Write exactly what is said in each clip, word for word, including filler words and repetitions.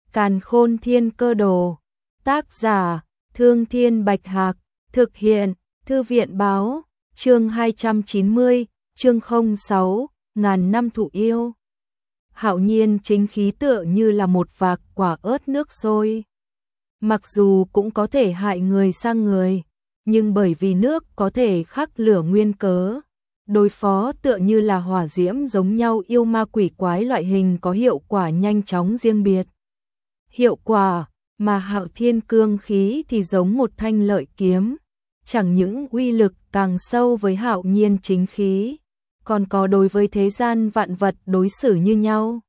Càn Khôn Thiên Cơ Đồ. Tác giả: Thương Thiên Bạch Hạc. Thực hiện: Thư viện báo. Chương hai trăm chín mươi, chương không sáu, ngàn năm thụ yêu. Hạo nhiên chính khí tựa như là một vạc quả ớt nước sôi. Mặc dù cũng có thể hại người sang người, nhưng bởi vì nước có thể khắc lửa nguyên cớ, đối phó tựa như là hỏa diễm giống nhau yêu ma quỷ quái loại hình có hiệu quả nhanh chóng riêng biệt. Hiệu quả mà Hạo Thiên cương khí thì giống một thanh lợi kiếm, chẳng những uy lực càng sâu với hạo nhiên chính khí, còn có đối với thế gian vạn vật đối xử như nhau.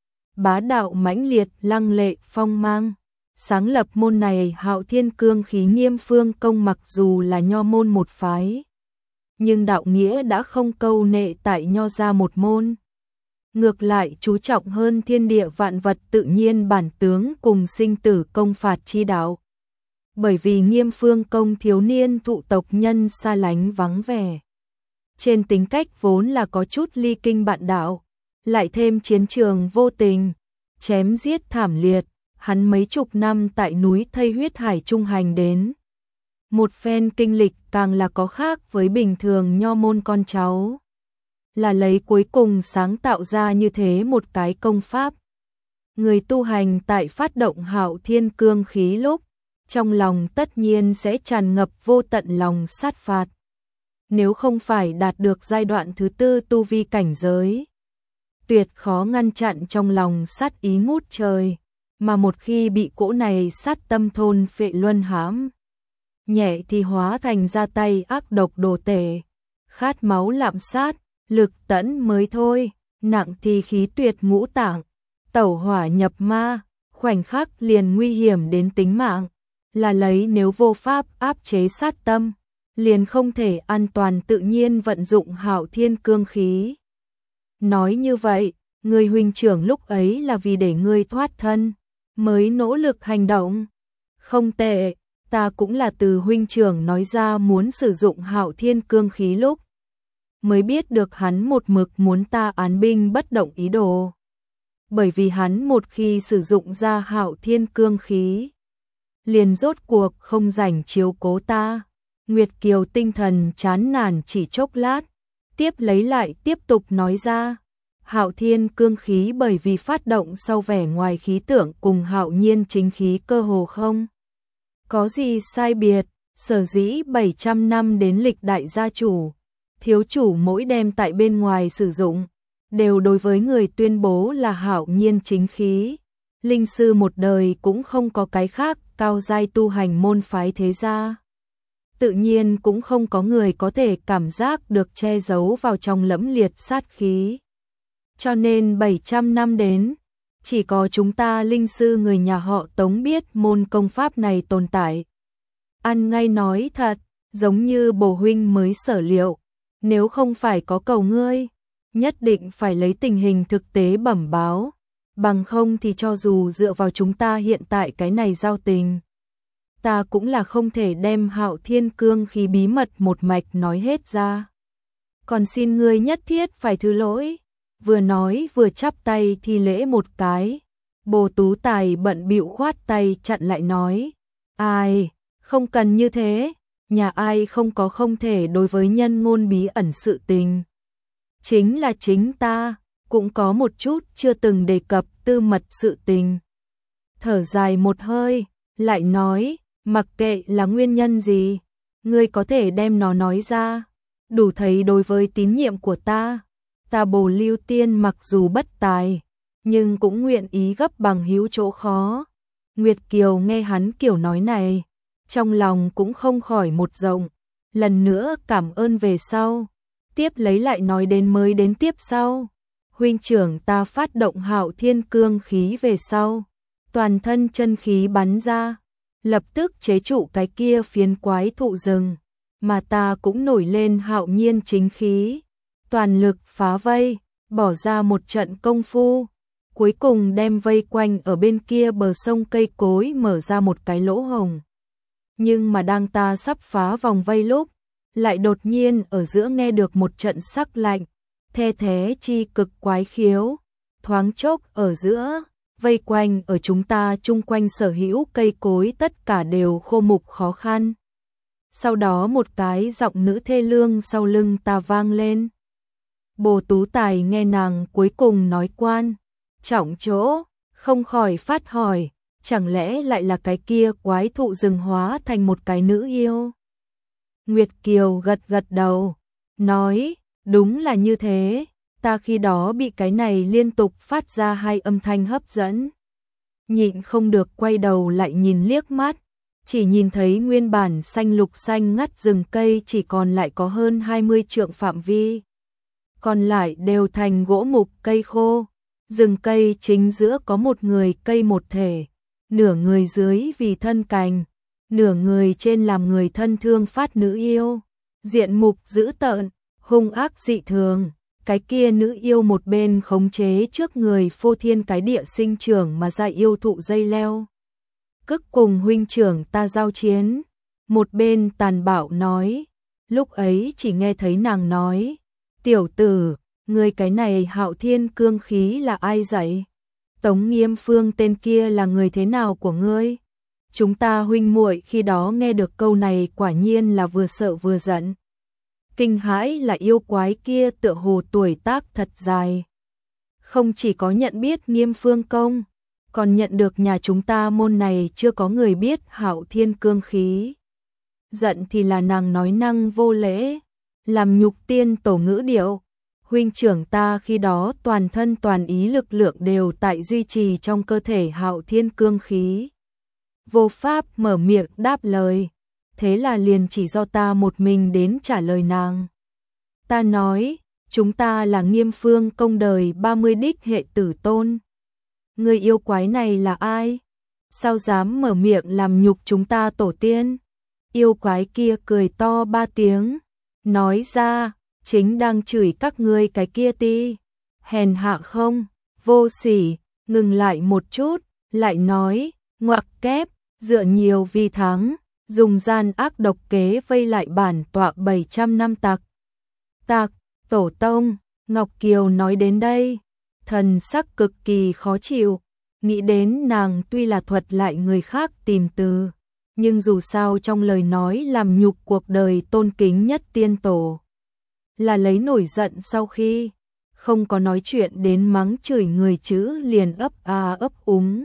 Bá đạo mãnh liệt, lăng lệ, phong mang. Sáng lập môn này Hạo Thiên cương khí Nghiêm Phương Công mặc dù là nho môn một phái, nhưng đạo nghĩa đã không câu nệ tại nho ra một môn. Ngược lại chú trọng hơn thiên địa vạn vật tự nhiên bản tướng cùng sinh tử công phạt chi đạo. Bởi vì Nghiêm Phương Công thiếu niên thụ tộc nhân xa lánh vắng vẻ, trên tính cách vốn là có chút ly kinh bạn đạo, lại thêm chiến trường vô tình, chém giết thảm liệt, hắn mấy chục năm tại núi Thây Huyết Hải trung hành đến. Một phen kinh lịch càng là có khác với bình thường nho môn con cháu, là lấy cuối cùng sáng tạo ra như thế một cái công pháp. Người tu hành tại phát động Hạo Thiên cương khí lúc, trong lòng tất nhiên sẽ tràn ngập vô tận lòng sát phạt. Nếu không phải đạt được giai đoạn thứ tư tu vi cảnh giới, tuyệt khó ngăn chặn trong lòng sát ý ngút trời, mà một khi bị cỗ này sát tâm thôn phệ luân hãm, nhẹ thì hóa thành ra tay ác độc đồ tể, khát máu lạm sát, lực tẫn mới thôi, nặng thì khí tuyệt ngũ tạng, tẩu hỏa nhập ma, khoảnh khắc liền nguy hiểm đến tính mạng, là lấy nếu vô pháp áp chế sát tâm, liền không thể an toàn tự nhiên vận dụng Hạo Thiên cương khí. Nói như vậy, người huynh trưởng lúc ấy là vì để ngươi thoát thân, mới nỗ lực hành động. Không tệ, ta cũng là từ huynh trưởng nói ra muốn sử dụng Hạo Thiên cương khí lúc, mới biết được hắn một mực muốn ta án binh bất động ý đồ. Bởi vì hắn một khi sử dụng ra Hạo Thiên cương khí, liền rốt cuộc không rảnh chiếu cố ta. Nguyệt Kiều tinh thần chán nản chỉ chốc lát, tiếp lấy lại tiếp tục nói ra. Hạo Thiên cương khí bởi vì phát động sau vẻ ngoài khí tượng cùng hạo nhiên chính khí cơ hồ không có gì sai biệt, sở dĩ bảy trăm năm đến lịch đại gia chủ, thiếu chủ mỗi đêm tại bên ngoài sử dụng, đều đối với người tuyên bố là hạo nhiên chính khí. Linh sư một đời cũng không có cái khác cao giai tu hành môn phái thế gia. Tự nhiên cũng không có người có thể cảm giác được che giấu vào trong lẫm liệt sát khí. Cho nên bảy trăm năm đến, chỉ có chúng ta linh sư người nhà họ Tống biết môn công pháp này tồn tại. Ăn ngay nói thật, giống như bổ huynh mới sở liệu, nếu không phải có cầu ngươi, nhất định phải lấy tình hình thực tế bẩm báo, bằng không thì cho dù dựa vào chúng ta hiện tại cái này giao tình, ta cũng là không thể đem Hạo Thiên cương khí bí mật một mạch nói hết ra. Còn xin ngươi nhất thiết phải thứ lỗi. Vừa nói vừa chắp tay thi lễ một cái. Bồ Tú Tài bận bịu khoát tay chặn lại nói, ai, không cần như thế, nhà ai không có không thể đối với nhân ngôn bí ẩn sự tình. Chính là chính ta, cũng có một chút chưa từng đề cập tư mật sự tình. Thở dài một hơi, lại nói, mặc kệ là nguyên nhân gì, ngươi có thể đem nó nói ra, đủ thấy đối với tín nhiệm của ta. Ta Bồ Lưu Tiên mặc dù bất tài, nhưng cũng nguyện ý gấp bằng hữu chỗ khó. Nguyệt Kiều nghe hắn kiểu nói này, trong lòng cũng không khỏi một rộng, lần nữa cảm ơn về sau. Tiếp lấy lại nói đến mới đến tiếp sau. Huynh trưởng ta phát động Hạo Thiên cương khí về sau, toàn thân chân khí bắn ra, lập tức chế trụ cái kia phiến quái thụ rừng, mà ta cũng nổi lên hạo nhiên chính khí, toàn lực phá vây, bỏ ra một trận công phu, cuối cùng đem vây quanh ở bên kia bờ sông cây cối mở ra một cái lỗ hổng. Nhưng mà đang ta sắp phá vòng vây lúc, lại đột nhiên ở giữa nghe được một trận sắc lạnh, the thế chi cực quái khiếu, thoáng chốc ở giữa, vây quanh ở chúng ta chung quanh sở hữu cây cối tất cả đều khô mục khó khăn. Sau đó một cái giọng nữ thê lương sau lưng ta vang lên. Bồ Tú Tài nghe nàng cuối cùng nói quan trọng chỗ, không khỏi phát hỏi, chẳng lẽ lại là cái kia quái thụ rừng hóa thành một cái nữ yêu? Nguyệt Kiều gật gật đầu, nói, đúng là như thế, ta khi đó bị cái này liên tục phát ra hai âm thanh hấp dẫn. Nhịn không được quay đầu lại nhìn liếc mắt, chỉ nhìn thấy nguyên bản xanh lục xanh ngắt rừng cây chỉ còn lại có hơn hai mươi trượng phạm vi. Còn lại đều thành gỗ mục cây khô, rừng cây chính giữa có một người cây một thể, nửa người dưới vì thân cành, nửa người trên làm người thân thương phát nữ yêu, diện mục dữ tợn, hung ác dị thường. Cái kia nữ yêu một bên khống chế trước người phô thiên cái địa sinh trưởng mà ra yêu thụ dây leo. Cức cùng huynh trưởng ta giao chiến, một bên tàn bạo nói, lúc ấy chỉ nghe thấy nàng nói, tiểu tử, người cái này hạo thiên cương khí là ai dạy? Tống Nghiêm Phương tên kia là người thế nào của ngươi? Chúng ta huynh muội khi đó nghe được câu này quả nhiên là vừa sợ vừa giận. Kinh hãi là yêu quái kia tựa hồ tuổi tác thật dài. Không chỉ có nhận biết Nghiêm Phương công, còn nhận được nhà chúng ta môn này chưa có người biết hạo thiên cương khí. Giận thì là nàng nói năng vô lễ, làm nhục tiên tổ ngữ điệu. Huynh trưởng ta khi đó toàn thân toàn ý lực lượng đều tại duy trì trong cơ thể hạo thiên cương khí. Vô pháp mở miệng đáp lời, thế là liền chỉ do ta một mình đến trả lời nàng. Ta nói, chúng ta là Nghiêm Phương công đời ba mươi đích hệ tử tôn. Người yêu quái này là ai? Sao dám mở miệng làm nhục chúng ta tổ tiên? Yêu quái kia cười to ba tiếng, nói ra, chính đang chửi các ngươi cái kia ti. Hèn hạ không, vô sỉ, ngừng lại một chút, lại nói, ngoặc kép, dựa nhiều vi thắng, dùng gian ác độc kế vây lại bản tọa bảy trăm năm tặc. Tặc, tổ tông, Ngọc Kiều nói đến đây, thần sắc cực kỳ khó chịu, nghĩ đến nàng tuy là thuật lại người khác tìm từ, nhưng dù sao trong lời nói làm nhục cuộc đời tôn kính nhất tiên tổ. Là lấy nổi giận sau khi không có nói chuyện đến mắng chửi người chữ liền ấp a ấp úng.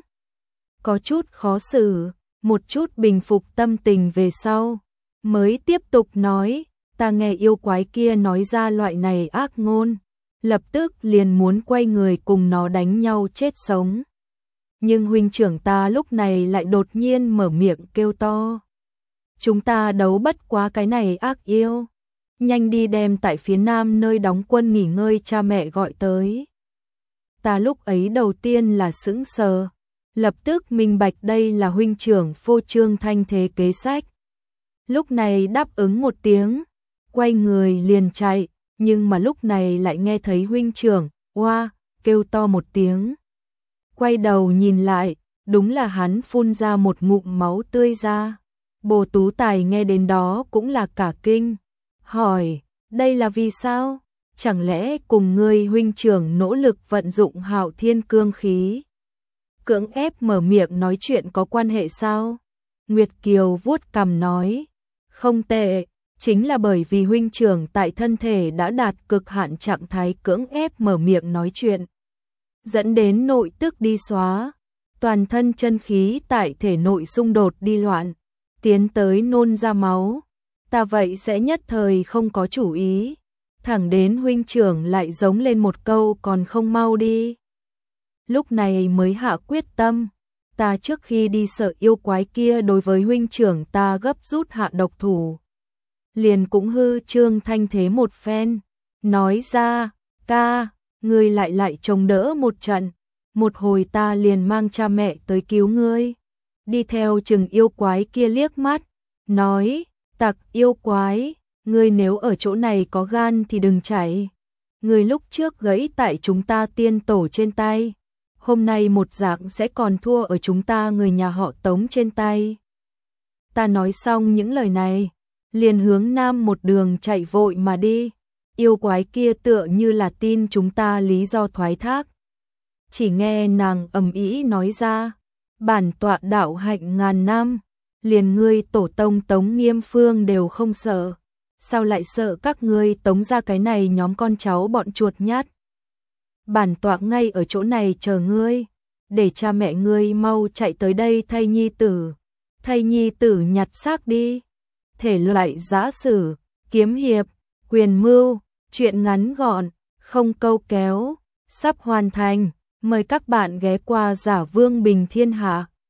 Có chút khó xử, một chút bình phục tâm tình về sau, mới tiếp tục nói, ta nghe yêu quái kia nói ra loại này ác ngôn, lập tức liền muốn quay người cùng nó đánh nhau chết sống. Nhưng huynh trưởng ta lúc này lại đột nhiên mở miệng kêu to. Chúng ta đấu bất quá cái này ác yêu. Nhanh đi đem tại phía nam nơi đóng quân nghỉ ngơi cha mẹ gọi tới. Ta lúc ấy đầu tiên là sững sờ, lập tức minh bạch đây là huynh trưởng phô trương thanh thế kế sách. Lúc này đáp ứng một tiếng, quay người liền chạy, nhưng mà lúc này lại nghe thấy huynh trưởng, oa, kêu to một tiếng. Quay đầu nhìn lại, đúng là hắn phun ra một ngụm máu tươi ra. Bồ Tú Tài nghe đến đó cũng là cả kinh, hỏi, đây là vì sao? Chẳng lẽ cùng ngươi huynh trưởng nỗ lực vận dụng hạo thiên cương khí? Cưỡng ép mở miệng nói chuyện có quan hệ sao? Nguyệt Kiều vuốt cằm nói, không tệ, chính là bởi vì huynh trưởng tại thân thể đã đạt cực hạn trạng thái cưỡng ép mở miệng nói chuyện, dẫn đến nội tức đi xóa, toàn thân chân khí tại thể nội xung đột đi loạn, tiến tới nôn ra máu. Ta vậy sẽ nhất thời không có chủ ý, thẳng đến huynh trưởng lại giống lên một câu còn không mau đi. Lúc này mới hạ quyết tâm, ta trước khi đi sợ yêu quái kia đối với huynh trưởng ta gấp rút hạ độc thủ. Liền cũng hư trương thanh thế một phen, nói ra, ca, ngươi lại lại chống đỡ một trận, một hồi ta liền mang cha mẹ tới cứu ngươi. Đi theo chừng yêu quái kia liếc mắt, nói, tặc yêu quái, ngươi nếu ở chỗ này có gan thì đừng chạy. Ngươi lúc trước gãy tại chúng ta tiên tổ trên tay, hôm nay một dạng sẽ còn thua ở chúng ta người nhà họ Tống trên tay. Ta nói xong những lời này, liền hướng nam một đường chạy vội mà đi. Yêu quái kia tựa như là tin chúng ta lý do thoái thác. chỉ nghe nàng ầm ĩ nói ra, bản tọa đạo hạnh ngàn năm, liền ngươi tổ tông Tống Nghiêm Phương đều không sợ, sao lại sợ các ngươi Tống ra cái này nhóm con cháu bọn chuột nhát. Bản tọa ngay ở chỗ này chờ ngươi, để cha mẹ ngươi mau chạy tới đây thay nhi tử, thay nhi tử nhặt xác đi. Thể loại giã sử, kiếm hiệp, quyền mưu, truyện ngắn gọn, không câu kéo, sắp hoàn thành, mời các bạn ghé qua Giả Vương Bình Thiên Hạ.